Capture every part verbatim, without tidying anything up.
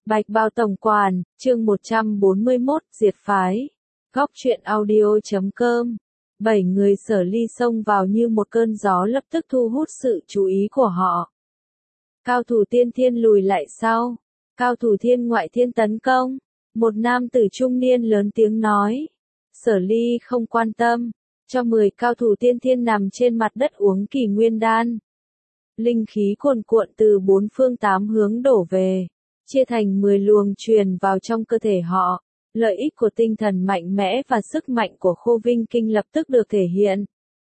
Bạch Bao Tổng Quản, chương một trăm bốn mươi mốt, diệt phái. Góc truyện audio chấm com. Bảy người Sở Ly xông vào như một cơn gió lập tức thu hút sự chú ý của họ. Cao thủ tiên thiên lùi lại sau. Cao thủ thiên ngoại thiên tấn công. Một nam tử trung niên lớn tiếng nói. Sở Ly không quan tâm. Cho mười cao thủ tiên thiên nằm trên mặt đất uống kỳ nguyên đan. Linh khí cuồn cuộn từ bốn phương tám hướng đổ về. Chia thành mười luồng truyền vào trong cơ thể họ. Lợi ích của tinh thần mạnh mẽ và sức mạnh của Khô Vinh Kinh lập tức được thể hiện.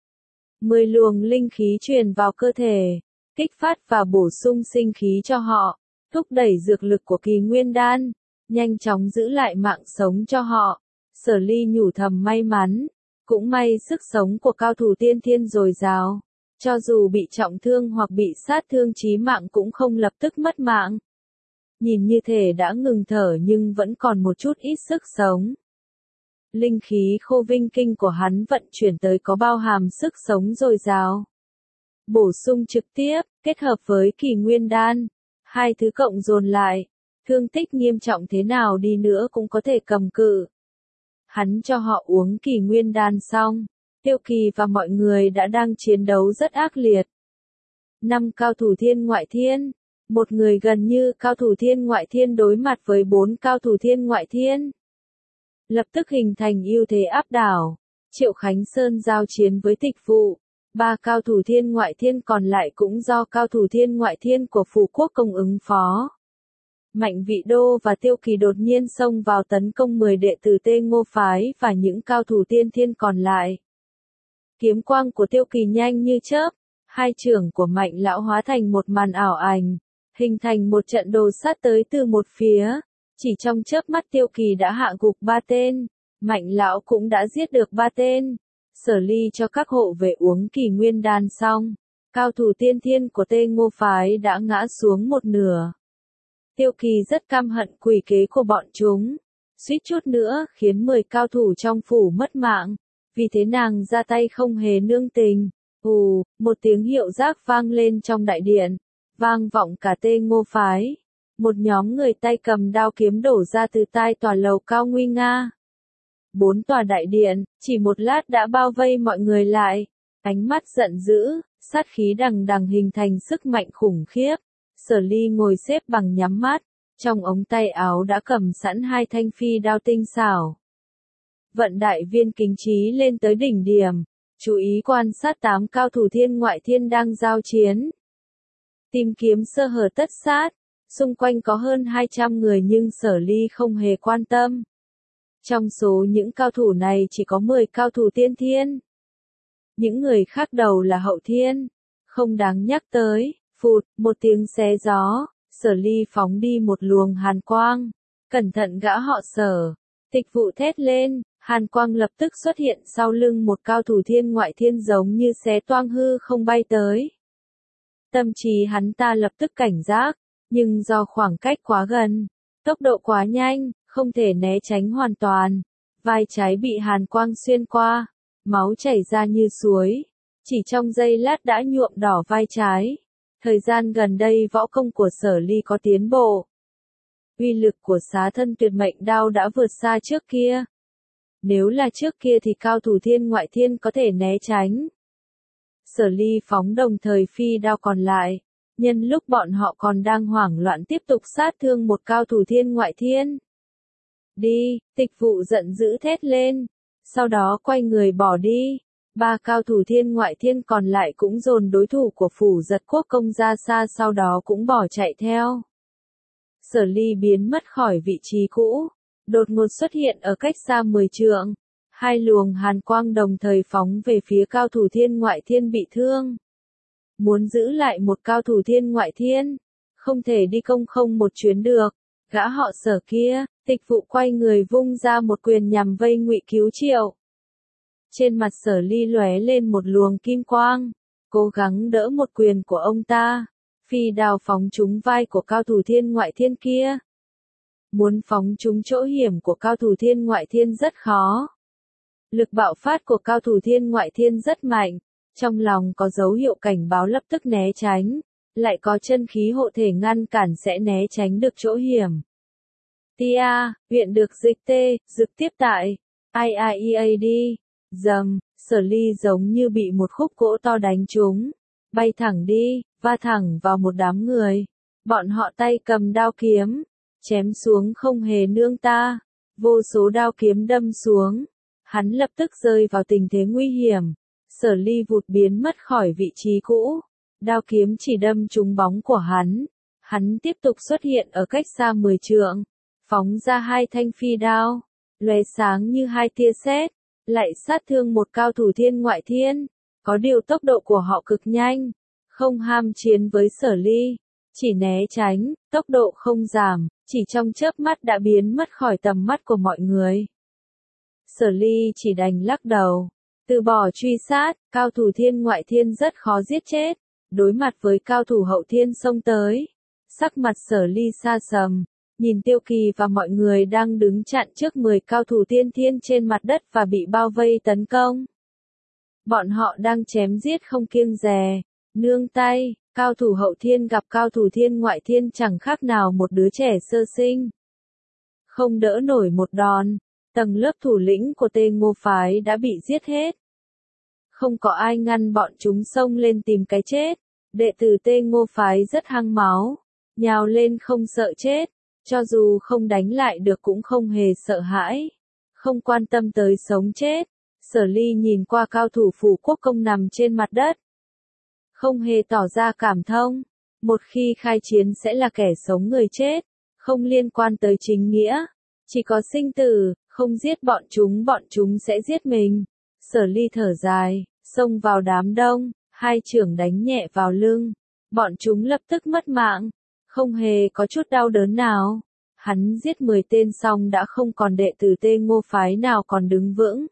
mười luồng linh khí truyền vào cơ thể, kích phát và bổ sung sinh khí cho họ, thúc đẩy dược lực của kỳ nguyên đan, nhanh chóng giữ lại mạng sống cho họ. Sở Ly nhủ thầm may mắn, cũng may sức sống của cao thủ tiên thiên dồi dào, cho dù bị trọng thương hoặc bị sát thương chí mạng cũng không lập tức mất mạng. Nhìn như thể đã ngừng thở nhưng vẫn còn một chút ít sức sống. Linh khí Khô Vinh Kinh của hắn vận chuyển tới có bao hàm sức sống dồi dào. Bổ sung trực tiếp, kết hợp với kỳ nguyên đan. Hai thứ cộng dồn lại, thương tích nghiêm trọng thế nào đi nữa cũng có thể cầm cự. Hắn cho họ uống kỳ nguyên đan xong, Tiêu Kỳ và mọi người đã đang chiến đấu rất ác liệt. Năm cao thủ thiên ngoại thiên. Một người gần như cao thủ thiên ngoại thiên đối mặt với bốn cao thủ thiên ngoại thiên. Lập tức hình thành ưu thế áp đảo. Triệu Khánh Sơn giao chiến với Tịch Vụ. Ba cao thủ thiên ngoại thiên còn lại cũng do cao thủ thiên ngoại thiên của Phủ Quốc Công ứng phó. Mạnh Vị Đô và Tiêu Kỳ đột nhiên xông vào tấn công mười đệ tử Tê Ngô Phái và những cao thủ tiên thiên còn lại. Kiếm quang của Tiêu Kỳ nhanh như chớp. Hai chưởng của Mạnh Lão hóa thành một màn ảo ảnh. Hình thành một trận đồ sát tới từ một phía. Chỉ trong chớp mắt Tiêu Kỳ đã hạ gục ba tên. Mạnh Lão cũng đã giết được ba tên. Sở Ly cho các hộ về uống kỳ nguyên đan xong. Cao thủ tiên thiên của Tê Ngô Phái đã ngã xuống một nửa. Tiêu Kỳ rất căm hận quỷ kế của bọn chúng. Suýt chút nữa khiến mười cao thủ trong phủ mất mạng. Vì thế nàng ra tay không hề nương tình. Hù, một tiếng hiệu giác vang lên trong đại điện. Vang vọng cả Tê Ngô Phái. Một nhóm người tay cầm đao kiếm đổ ra từ tai tòa lầu cao nguy nga. Bốn tòa đại điện, chỉ một lát đã bao vây mọi người lại. Ánh mắt giận dữ, sát khí đằng đằng hình thành sức mạnh khủng khiếp. Sở Ly ngồi xếp bằng nhắm mắt. Trong ống tay áo đã cầm sẵn hai thanh phi đao tinh xảo. Vận đại viên kính trí lên tới đỉnh điểm. Chú ý quan sát tám cao thủ thiên ngoại thiên đang giao chiến. Tìm kiếm sơ hở tất sát, xung quanh có hơn hai trăm người nhưng Sở Ly không hề quan tâm. Trong số những cao thủ này chỉ có mười cao thủ tiên thiên. Những người khác đầu là hậu thiên, không đáng nhắc tới. Phụt, một tiếng xé gió, Sở Ly phóng đi một luồng hàn quang. Cẩn thận gã họ Sở. Tịch Vụ thét lên, hàn quang lập tức xuất hiện sau lưng một cao thủ thiên ngoại thiên giống như xé toang hư không bay tới. Tâm trí hắn ta lập tức cảnh giác, nhưng do khoảng cách quá gần, tốc độ quá nhanh, không thể né tránh hoàn toàn. Vai trái bị hàn quang xuyên qua, máu chảy ra như suối, chỉ trong giây lát đã nhuộm đỏ vai trái. Thời gian gần đây võ công của Sở Ly có tiến bộ. Uy lực của Xá Thân Tuyệt Mệnh Đao đã vượt xa trước kia. Nếu là trước kia thì cao thủ thiên ngoại thiên có thể né tránh. Sở Ly phóng đồng thời phi đao còn lại, nhân lúc bọn họ còn đang hoảng loạn tiếp tục sát thương một cao thủ thiên ngoại thiên. Đi, Tịch Vụ giận dữ thét lên, sau đó quay người bỏ đi. Ba cao thủ thiên ngoại thiên còn lại cũng dồn đối thủ của Phủ Giật Quốc Công ra xa sau đó cũng bỏ chạy theo. Sở Ly biến mất khỏi vị trí cũ, đột ngột xuất hiện ở cách xa mười trượng. Hai luồng hàn quang đồng thời phóng về phía cao thủ thiên ngoại thiên bị thương. Muốn giữ lại một cao thủ thiên ngoại thiên, không thể đi công không một chuyến được. Gã họ Sở kia, Tịch Vụ quay người vung ra một quyền nhằm vây Ngụy Cứu Triệu. Trên mặt Sở Ly lóe lên một luồng kim quang, cố gắng đỡ một quyền của ông ta. Phi đao phóng trúng vai của cao thủ thiên ngoại thiên kia. Muốn phóng trúng chỗ hiểm của cao thủ thiên ngoại thiên rất khó. Lực bạo phát của cao thủ thiên ngoại thiên rất mạnh, trong lòng có dấu hiệu cảnh báo lập tức né tránh, lại có chân khí hộ thể ngăn cản sẽ né tránh được chỗ hiểm. Tia, huyện được dịch T, dực tiếp tại i i e a d. Dầm, Sở Ly giống như bị một khúc gỗ to đánh trúng, bay thẳng đi, va thẳng vào một đám người. Bọn họ tay cầm đao kiếm, chém xuống không hề nương ta, vô số đao kiếm đâm xuống. Hắn lập tức rơi vào tình thế nguy hiểm. Sở Ly vụt biến mất khỏi vị trí cũ, đao kiếm chỉ đâm trúng bóng của hắn. Hắn tiếp tục xuất hiện ở cách xa mười trượng, phóng ra hai thanh phi đao, lóe sáng như hai tia sét, lại sát thương một cao thủ thiên ngoại thiên. Có điều tốc độ của họ cực nhanh, không ham chiến với Sở Ly, chỉ né tránh, tốc độ không giảm, chỉ trong chớp mắt đã biến mất khỏi tầm mắt của mọi người. Sở Ly chỉ đành lắc đầu, từ bỏ truy sát. Cao thủ thiên ngoại thiên rất khó giết chết, đối mặt với cao thủ hậu thiên xông tới, sắc mặt Sở Ly xa sầm, nhìn Tiêu Kỳ và mọi người đang đứng chặn trước mười cao thủ tiên thiên trên mặt đất và bị bao vây tấn công. Bọn họ đang chém giết không kiêng dè, nương tay. Cao thủ hậu thiên gặp cao thủ thiên ngoại thiên chẳng khác nào một đứa trẻ sơ sinh, không đỡ nổi một đòn. Tầng lớp thủ lĩnh của Tê Ngô phái đã bị giết hết, không có ai ngăn bọn chúng xông lên tìm cái chết. Đệ tử Tê Ngô phái rất hăng máu, nhào lên không sợ chết, cho dù không đánh lại được cũng không hề sợ hãi, không quan tâm tới sống chết. Sở Ly nhìn qua cao thủ phủ quốc công nằm trên mặt đất, không hề tỏ ra cảm thông. Một khi khai chiến sẽ là kẻ sống người chết, không liên quan tới chính nghĩa, chỉ có sinh tử. Không giết bọn chúng bọn chúng sẽ giết mình. Sở Ly thở dài, xông vào đám đông, hai chưởng đánh nhẹ vào lưng. Bọn chúng lập tức mất mạng, không hề có chút đau đớn nào. Hắn giết mười tên xong đã không còn đệ tử Tê Ngô phái nào còn đứng vững.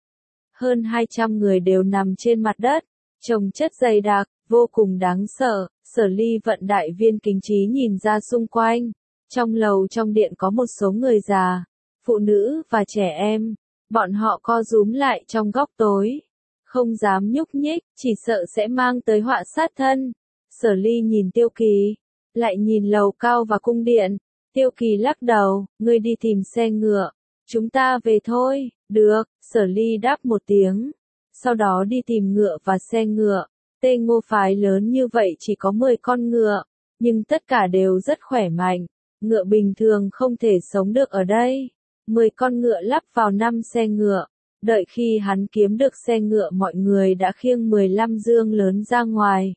Hơn hai trăm người đều nằm trên mặt đất, chồng chất dày đặc, vô cùng đáng sợ. Sở Ly vận đại viên kính trí nhìn ra xung quanh. Trong lầu trong điện có một số người già, phụ nữ và trẻ em, bọn họ co rúm lại trong góc tối, không dám nhúc nhích, chỉ sợ sẽ mang tới họa sát thân. Sở Ly nhìn Tiêu Kỳ, lại nhìn lầu cao và cung điện. Tiêu Kỳ lắc đầu, ngươi đi tìm xe ngựa, chúng ta về thôi. Được, Sở Ly đáp một tiếng, sau đó đi tìm ngựa và xe ngựa. Tê Ngô phái lớn như vậy chỉ có mười con ngựa, nhưng tất cả đều rất khỏe mạnh, ngựa bình thường không thể sống được ở đây. mười con ngựa lắp vào năm xe ngựa. Đợi khi hắn kiếm được xe ngựa mọi người đã khiêng mười lăm dương lớn ra ngoài.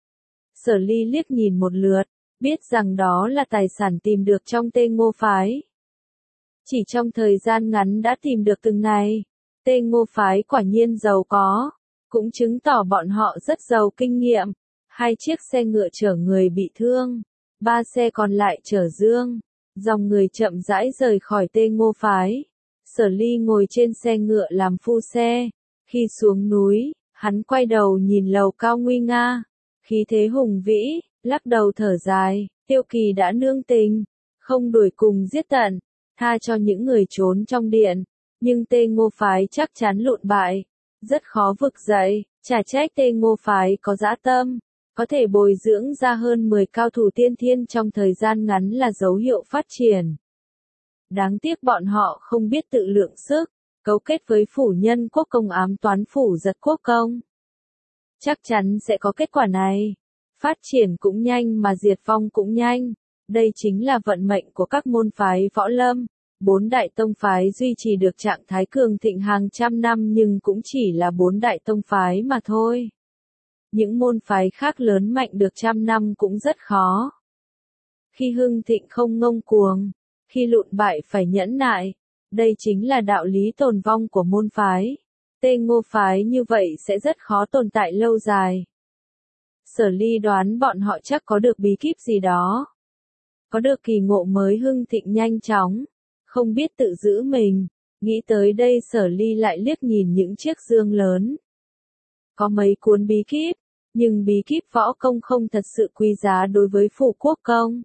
Sở Ly liếc nhìn một lượt, biết rằng đó là tài sản tìm được trong Tê Ngô phái. Chỉ trong thời gian ngắn đã tìm được từng này. Tê Ngô phái quả nhiên giàu có, cũng chứng tỏ bọn họ rất giàu kinh nghiệm. Hai chiếc xe ngựa chở người bị thương, ba xe còn lại chở dương. Dòng người chậm rãi rời khỏi Tê Ngô phái. Sở Ly ngồi trên xe ngựa làm phu xe. Khi xuống núi, hắn quay đầu nhìn lầu cao nguy nga, khí thế hùng vĩ, lắc đầu thở dài. Tiêu Kỳ đã nương tình, không đuổi cùng giết tận, tha cho những người trốn trong điện. Nhưng Tê Ngô phái chắc chắn lụn bại, rất khó vực dậy. Chả trách Tê Ngô phái có dã tâm, có thể bồi dưỡng ra hơn mười cao thủ tiên thiên trong thời gian ngắn là dấu hiệu phát triển. Đáng tiếc bọn họ không biết tự lượng sức, cấu kết với phủ nhân quốc công ám toán phủ giật quốc công. Chắc chắn sẽ có kết quả này. Phát triển cũng nhanh mà diệt vong cũng nhanh. Đây chính là vận mệnh của các môn phái võ lâm. Bốn đại tông phái duy trì được trạng thái cường thịnh hàng trăm năm nhưng cũng chỉ là bốn đại tông phái mà thôi. Những môn phái khác lớn mạnh được trăm năm cũng rất khó. Khi hưng thịnh không ngông cuồng, khi lụn bại phải nhẫn nại. Đây chính là đạo lý tồn vong của môn phái. Tê Ngô phái như vậy sẽ rất khó tồn tại lâu dài. Sở Ly đoán bọn họ chắc có được bí kíp gì đó. Có được kỳ ngộ mới hưng thịnh nhanh chóng. Không biết tự giữ mình. Nghĩ tới đây Sở Ly lại liếc nhìn những chiếc dương lớn. Có mấy cuốn bí kíp, nhưng bí kíp võ công không thật sự quý giá đối với phủ quốc công.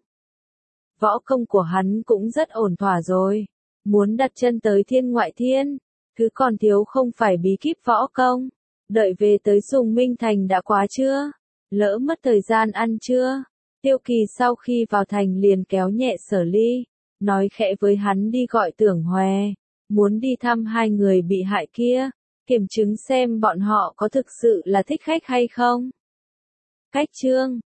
Võ công của hắn cũng rất ổn thỏa rồi. Muốn đặt chân tới thiên ngoại thiên, thứ còn thiếu không phải bí kíp võ công. Đợi về tới Sùng Minh Thành đã quá chưa? Lỡ mất thời gian ăn chưa? Tiêu Kỳ sau khi vào thành liền kéo nhẹ Sở Ly. nói khẽ với hắn đi gọi Tưởng Hòe, muốn đi thăm hai người bị hại kia, kiểm chứng xem bọn họ có thực sự là thích khách hay không. Cách chương